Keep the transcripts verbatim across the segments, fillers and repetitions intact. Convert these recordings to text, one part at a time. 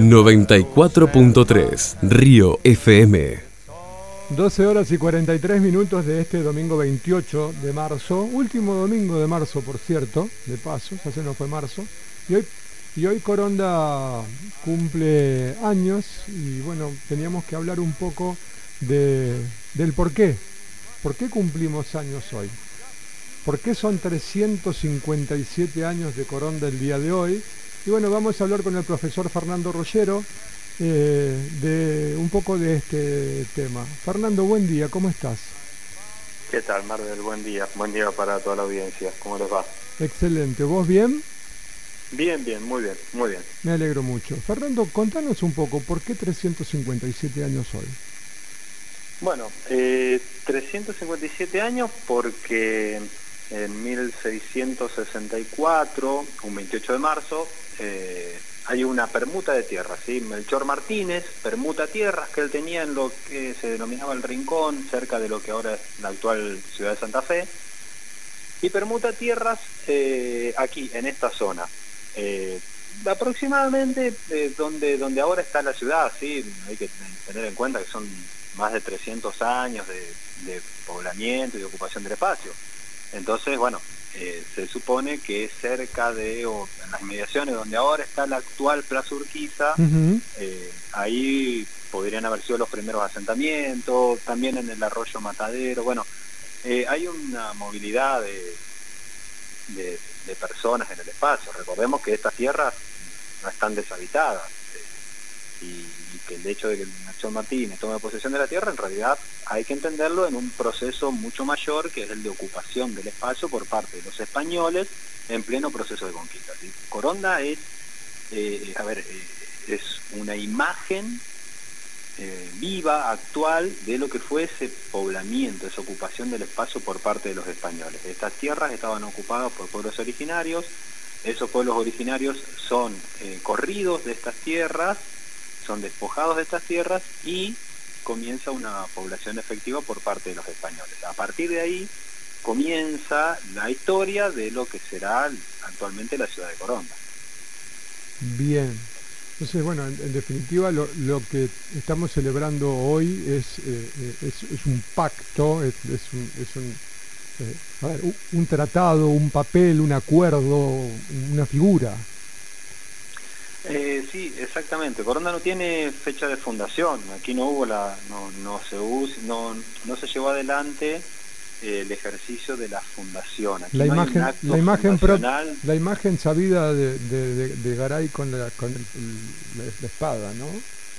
noventa y cuatro punto tres Río F M. doce horas y cuarenta y tres minutos de este domingo veintiocho de marzo, último domingo de marzo, por cierto, de paso, ya se nos fue marzo, y hoy, y hoy Coronda cumple años, y bueno, teníamos que hablar un poco de, del por qué, por qué cumplimos años hoy, por qué son trescientos cincuenta y siete años de Coronda el día de hoy, y bueno, vamos a hablar con el profesor Fernando Rollero, Eh, de un poco de este tema. Fernando, buen día, ¿cómo estás? ¿Qué tal, Marvel? Buen día, buen día para toda la audiencia. ¿Cómo les va? Excelente, ¿vos bien? Bien, bien, muy bien, muy bien. Me alegro mucho. Fernando, contanos un poco, ¿por qué trescientos cincuenta y siete años hoy? Bueno, eh, trescientos cincuenta y siete años porque en mil seiscientos sesenta y cuatro, un veintiocho de marzo, eh, hay una permuta de tierras, ¿sí? Melchor Martínez permuta tierras que él tenía en lo que se denominaba el Rincón, cerca de lo que ahora es la actual ciudad de Santa Fe, y permuta tierras eh, aquí, en esta zona, eh, aproximadamente eh, donde, donde ahora está la ciudad, ¿sí? Hay que tener en cuenta que son más de trescientos años de, de poblamiento y de ocupación del espacio. Entonces, bueno, Eh, se supone que cerca de, o en las inmediaciones donde ahora está la actual Plaza Urquiza, uh-huh. eh, ahí podrían haber sido los primeros asentamientos, también en el arroyo Matadero. Bueno, eh, hay una movilidad de, de, de personas en el espacio. Recordemos que estas tierras no están deshabitadas, eh, y, y que el hecho de que el Melchor Martínez tome posesión de la tierra, en realidad hay que entenderlo en un proceso mucho mayor, que es el de ocupación del espacio por parte de los españoles en pleno proceso de conquista, ¿sí? Coronda es, eh, a ver, eh, es una imagen eh, viva, actual, de lo que fue ese poblamiento, esa ocupación del espacio por parte de los españoles. Estas tierras estaban ocupadas por pueblos originarios. Esos pueblos originarios son eh, corridos de estas tierras, son despojados de estas tierras y comienza una población efectiva por parte de los españoles. A partir de ahí comienza la historia de lo que será actualmente la ciudad de Coronda. Bien, entonces bueno, en, en definitiva lo, lo que estamos celebrando hoy es, eh, es, es un pacto, es, es un, es un, eh, a ver, un, un tratado, un papel, un acuerdo, una figura. Eh, sí, exactamente. Coronda no tiene fecha de fundación. Aquí no hubo la, no, no se us, no, no se llevó adelante eh, el ejercicio de la fundación. Aquí la no imagen, hay un acto la imagen, pro, fundacional. la imagen sabida de, de, de, de Garay con la, con el, el, la, la espada, ¿no?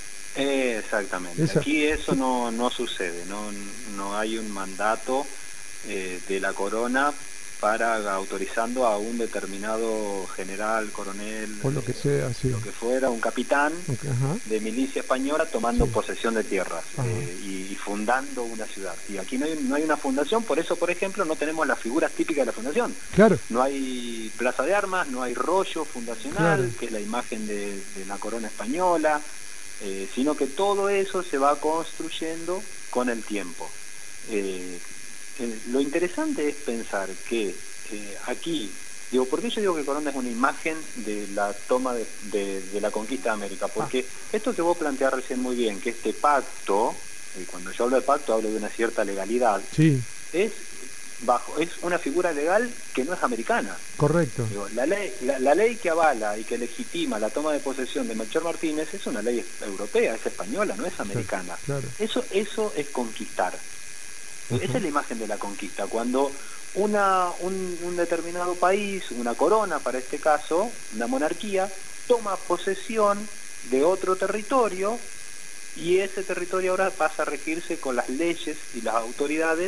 Eh, exactamente. Esa. Aquí eso no, no sucede. No, no hay un mandato eh, de la corona para autorizando a un determinado general, coronel, o lo que sea, sí. lo que fuera, un capitán okay, de milicia española tomando sí. posesión de tierras eh, y, y fundando una ciudad. Y aquí no hay, no hay una fundación, por eso, por ejemplo, no tenemos las figuras típicas de la fundación. Claro. No hay plaza de armas, no hay rollo fundacional, claro. que es la imagen de, de la corona española, eh, sino que todo eso se va construyendo con el tiempo. Eh, Eh, lo interesante es pensar que eh, aquí, digo, ¿por qué yo digo que Coronda es una imagen de la toma de, de, de la conquista de América? Porque ah. esto que vos planteás recién muy bien, que este pacto, y cuando yo hablo de pacto hablo de una cierta legalidad, sí. es bajo es una figura legal que no es americana. Correcto. Digo, la ley la, la ley que avala y que legitima la toma de posesión de Melchor Martínez es una ley europea, es española, no es americana. Claro. Eso, eso es conquistar. Uh-huh. Esa es la imagen de la conquista, cuando una, un, un determinado país, una corona para este caso, una monarquía, toma posesión de otro territorio y ese territorio ahora pasa a regirse con las leyes y las autoridades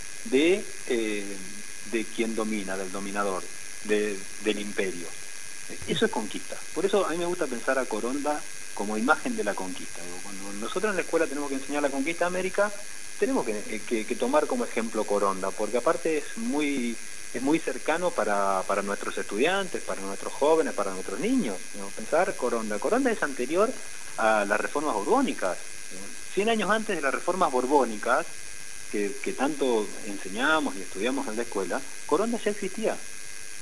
de, eh, de quien domina, del dominador, de, del imperio. Eso es conquista. Por eso a mí me gusta pensar a Coronda como imagen de la conquista. Cuando nosotros en la escuela tenemos que enseñar la conquista de América, tenemos que, que, que tomar como ejemplo Coronda, porque aparte es muy es muy cercano para, para nuestros estudiantes, para nuestros jóvenes, para nuestros niños, ¿no? Pensar Coronda. Coronda es anterior a las reformas borbónicas. Cien años antes de las reformas borbónicas, que, que tanto enseñamos y estudiamos en la escuela, Coronda ya existía.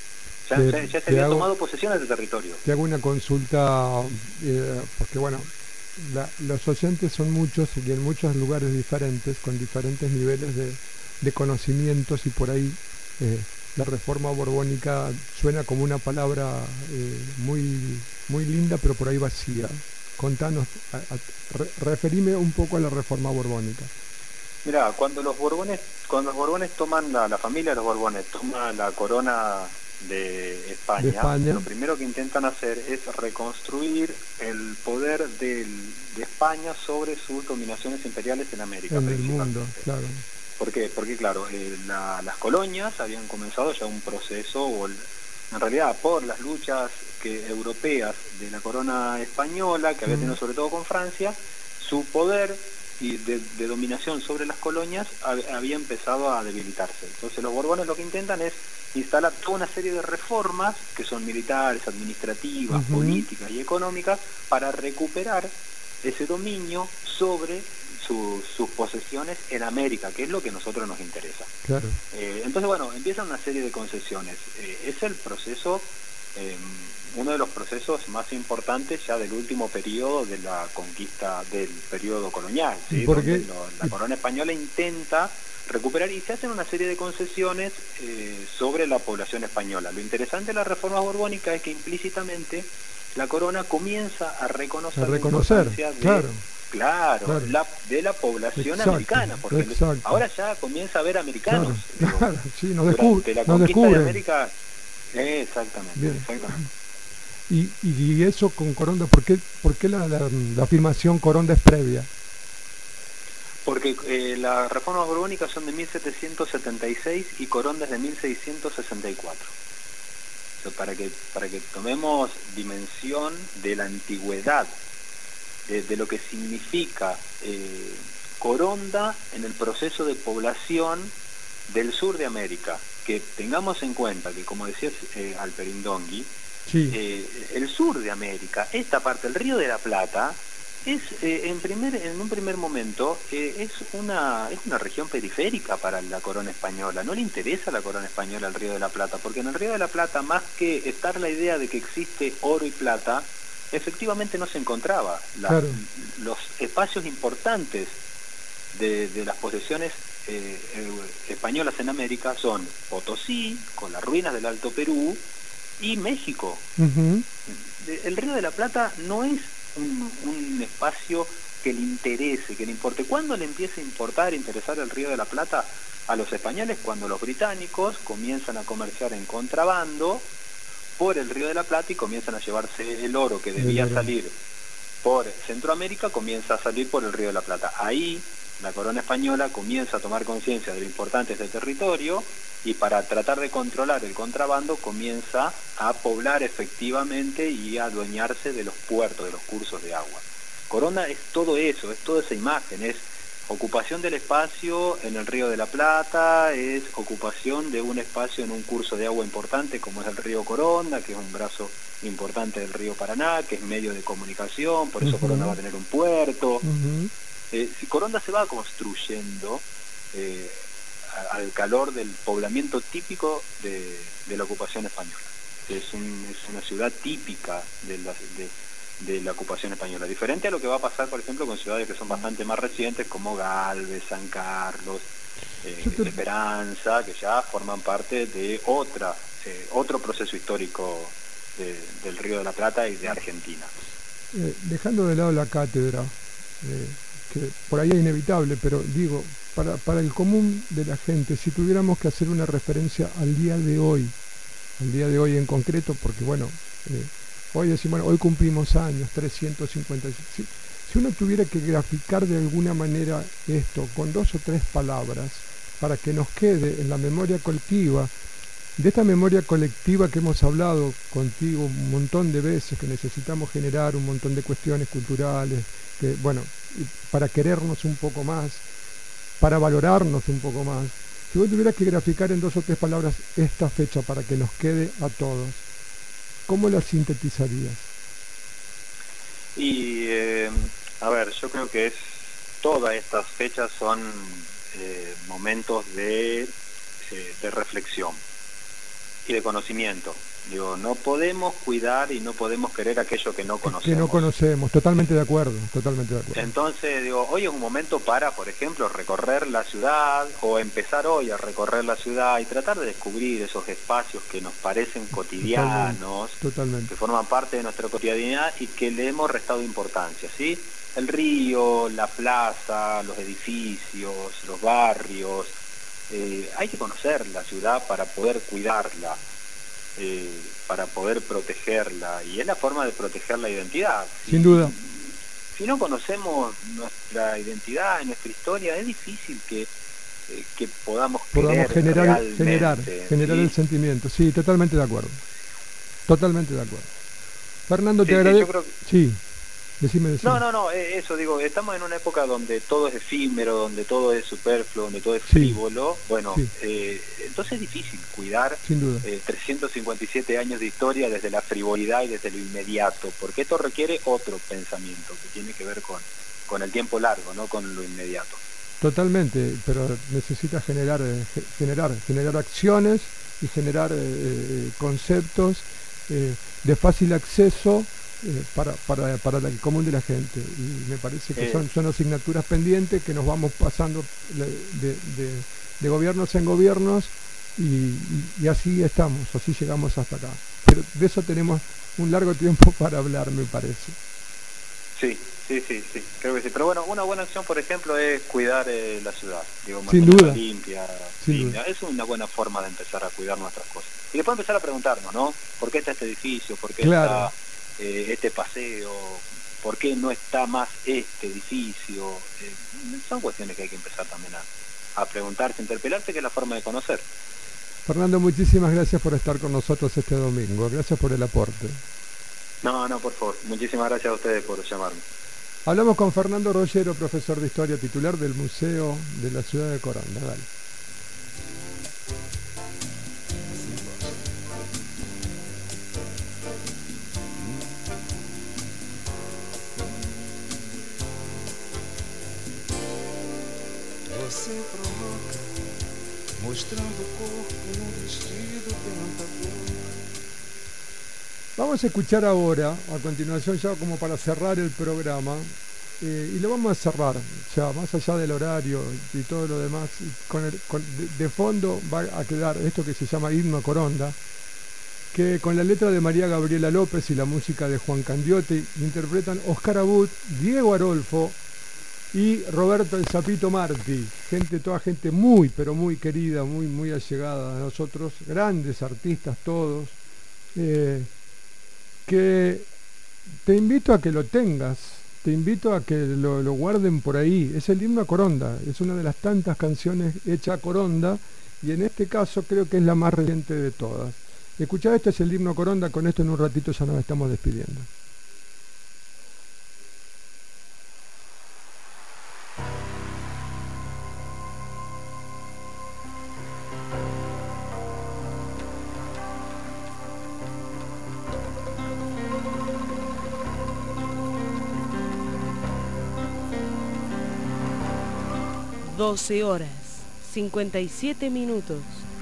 Ya, te, ya, ya se te había hago, tomado posesión del territorio. te hago una consulta, eh, porque bueno, la, los oyentes son muchos y en muchos lugares diferentes, con diferentes niveles de, de conocimientos, y por ahí eh, la reforma borbónica suena como una palabra eh, muy, muy linda, pero por ahí vacía. Contanos, a, a, re, referime un poco a la reforma borbónica. Mirá, cuando los Borbones, cuando los Borbones toman, la, la familia de los Borbones toma la corona de España, de España, lo primero que intentan hacer es reconstruir el poder del, de España sobre sus dominaciones imperiales en América. En el mundo, claro. ¿Por qué? Porque claro, eh, la, las colonias habían comenzado ya un proceso, o el, en realidad por las luchas que, europeas de la corona española, que había tenido sobre todo con Francia, su poder y de, de dominación sobre las colonias había empezado a debilitarse. Entonces los Borbones lo que intentan es instalar toda una serie de reformas que son militares, administrativas, uh-huh. políticas y económicas para recuperar ese dominio sobre su, sus posesiones en América, que es lo que a nosotros nos interesa. Claro. Eh, entonces, bueno, empiezan una serie de concesiones. Eh, es el proceso, eh, uno de los procesos más importantes ya del último periodo de la conquista del periodo colonial, ¿sí? Donde lo, la corona española intenta recuperar y se hacen una serie de concesiones eh, sobre la población española. Lo interesante de la reforma borbónica es que implícitamente la corona comienza a reconocer, a reconocer la importancia de, claro, claro, claro. La, de la población exacto, americana, porque exacto. ahora ya comienza a haber americanos. Claro, claro, sí, nos durante la nos conquista descubren. de América. Eh, exactamente, exactamente. Y, y eso con Coronda, ¿por qué, por qué la, la, la afirmación Coronda es previa? Porque eh, las reformas borbónicas son de mil setecientos setenta y seis y Coronda es de mil seiscientos sesenta y cuatro. O sea, para que para que tomemos dimensión de la antigüedad, de, de lo que significa eh, Coronda en el proceso de población del sur de América. Que tengamos en cuenta que, como decía eh, Alperindongui, sí. eh, el sur de América, esta parte, el Río de la Plata, es eh, en primer en un primer momento eh, es una es una región periférica para la corona española. No le interesa a la corona española el Río de la Plata, porque en el Río de la Plata, más que estar la idea de que existe oro y plata, efectivamente no se encontraba. La, claro. Los espacios importantes de, de las posesiones eh, españolas en América son Potosí, con las ruinas del Alto Perú, y México. Uh-huh. El Río de la Plata no es Un, un espacio que le interese, que le importe. ¿Cuándo le empieza a importar, interesar el Río de la Plata a los españoles? Cuando los británicos comienzan a comerciar en contrabando por el Río de la Plata y comienzan a llevarse el oro que debía salir por Centroamérica, comienza a salir por el Río de la Plata. Ahí la corona española comienza a tomar conciencia de lo importante de este territorio, y para tratar de controlar el contrabando comienza a poblar efectivamente y a adueñarse de los puertos, de los cursos de agua. Coronda es todo eso, es toda esa imagen, es ocupación del espacio en el Río de la Plata, es ocupación de un espacio en un curso de agua importante como es el río Coronda, que es un brazo importante del río Paraná, que es medio de comunicación, por eso uh-huh. Coronda va a tener un puerto. Uh-huh. eh, si Coronda se va construyendo eh, al calor del poblamiento típico de, de la ocupación española. Es, un, es una ciudad típica de la, de, de la ocupación española, diferente a lo que va a pasar, por ejemplo, con ciudades que son bastante más recientes, como Galvez, San Carlos, eh, te... Esperanza, que ya forman parte de otra eh, otro proceso histórico de, del Río de la Plata y de Argentina. Eh, dejando de lado la cátedra, eh, que por ahí es inevitable, pero digo, Para, para el común de la gente, si tuviéramos que hacer una referencia al día de hoy, al día de hoy en concreto, porque bueno, eh, hoy decimos, bueno, hoy cumplimos años, trescientos cincuenta y seis, si, si uno tuviera que graficar de alguna manera esto con dos o tres palabras, para que nos quede en la memoria colectiva, de esta memoria colectiva que hemos hablado contigo un montón de veces, que necesitamos generar un montón de cuestiones culturales, que bueno, para querernos un poco más, para valorarnos un poco más. Si vos tuvieras que graficar en dos o tres palabras esta fecha para que nos quede a todos, ¿cómo la sintetizarías? Y, eh, a ver, yo creo que es todas estas fechas son eh, momentos de, eh, de reflexión y de conocimiento. Digo, no podemos cuidar y no podemos querer aquello que no conocemos. Que no conocemos, totalmente de acuerdo, totalmente de acuerdo. Entonces, digo, hoy es un momento para, por ejemplo, recorrer la ciudad o empezar hoy a recorrer la ciudad y tratar de descubrir esos espacios que nos parecen cotidianos, totalmente, totalmente. que forman parte de nuestra cotidianidad y que le hemos restado importancia, ¿sí? El río, la plaza, los edificios, los barrios. Eh, hay que conocer la ciudad para poder cuidarla. Eh, para poder protegerla, y es la forma de proteger la identidad. Sin si, duda. Si no conocemos nuestra identidad, nuestra historia, es difícil que, eh, que podamos, podamos generar, generar, generar ¿sí? el sentimiento. Sí, totalmente de acuerdo. Totalmente de acuerdo. Fernando, sí, te agradezco. Sí, que... sí. Decime, decime. No, no, no, eso digo, estamos en una época donde todo es efímero, donde todo es superfluo, donde todo es sí. frívolo. Bueno, sí. eh, entonces es difícil cuidar Sin duda. Eh, trescientos cincuenta y siete años de historia desde la frivolidad y desde lo inmediato, porque esto requiere otro pensamiento que tiene que ver con, con el tiempo largo, no con lo inmediato. Totalmente, pero necesita generar, eh, generar, generar acciones y generar eh, conceptos eh, de fácil acceso. Eh, para, para, para el común de la gente, y me parece que eh. son, son asignaturas pendientes que nos vamos pasando de, de, de, de gobiernos en gobiernos y, y, y así estamos, así llegamos hasta acá, pero de eso tenemos un largo tiempo para hablar, me parece. Sí, sí, sí, sí, creo que sí, pero bueno, una buena acción, por ejemplo, es cuidar eh, la ciudad, digo, sin duda, limpia, sin limpia. duda. Es una buena forma de empezar a cuidar nuestras cosas, y después empezar a preguntarnos, ¿no? ¿Por qué está este edificio? ¿Por qué claro. está Eh, este paseo? ¿Por qué no está más este edificio? Eh, son cuestiones que hay que empezar también a, a preguntarse, interpelarse, que es la forma de conocer. Fernando, muchísimas gracias por estar con nosotros este domingo, gracias por el aporte. No, no, por favor, muchísimas gracias a ustedes por llamarme. Hablamos con Fernando Rollero, profesor de Historia titular del Museo de la Ciudad de Coronda. Dale. Você provoca, mostrando o corpo num vestido tentador. Vamos a escuchar ahora, a continuación, ya como para cerrar el programa, eh, y lo vamos a cerrar, ya más allá del horario y todo lo demás, con el, con, de, de fondo va a quedar esto que se llama Himno a Coronda, que con la letra de María Gabriela López y la música de Juan Candiotti interpretan Oscar Abud, Diego Arolfo y Roberto el Sapito Martí, gente, toda gente muy, pero muy querida, muy, muy allegada a nosotros, grandes artistas todos, eh, que te invito a que lo tengas, te invito a que lo, lo guarden por ahí. Es el himno a Coronda, es una de las tantas canciones hechas a Coronda, y en este caso creo que es la más reciente de todas. Escuchá, este es el himno a Coronda, con esto en un ratito ya nos estamos despidiendo. doce horas, cincuenta y siete minutos.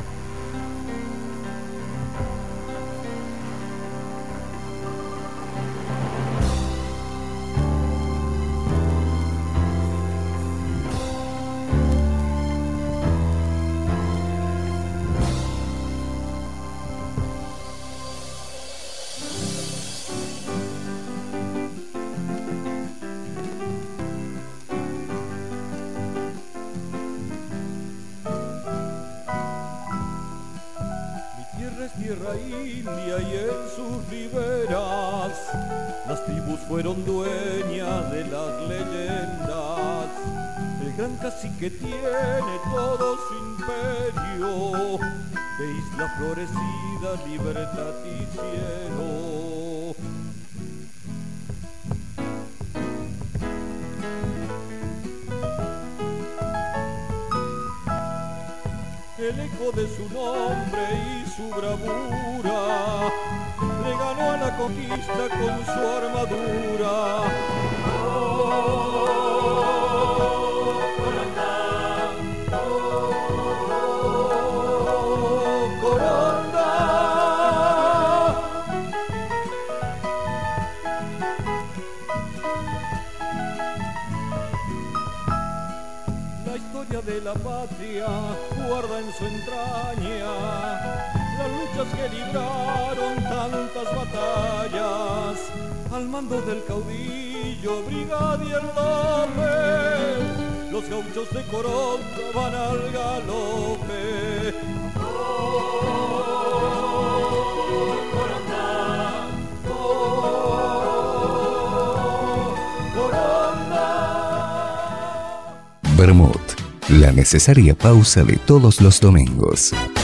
Tierra india y en sus riberas las tribus fueron dueñas de las leyendas. El gran cacique tiene todo su imperio de isla florecida, libertad y cielo. El eco de su nombre y su bravura le ganó a la conquista con su armadura. Oh, Coronda, oh, Coronda, nostalgia de la patria guarda en su entraña las luchas que libraron tantas batallas al mando del caudillo Brigadier López. Los gauchos de Coronda van al galope. Oh, Coronda, oh, Coronda. Vermut, la necesaria pausa de todos los domingos.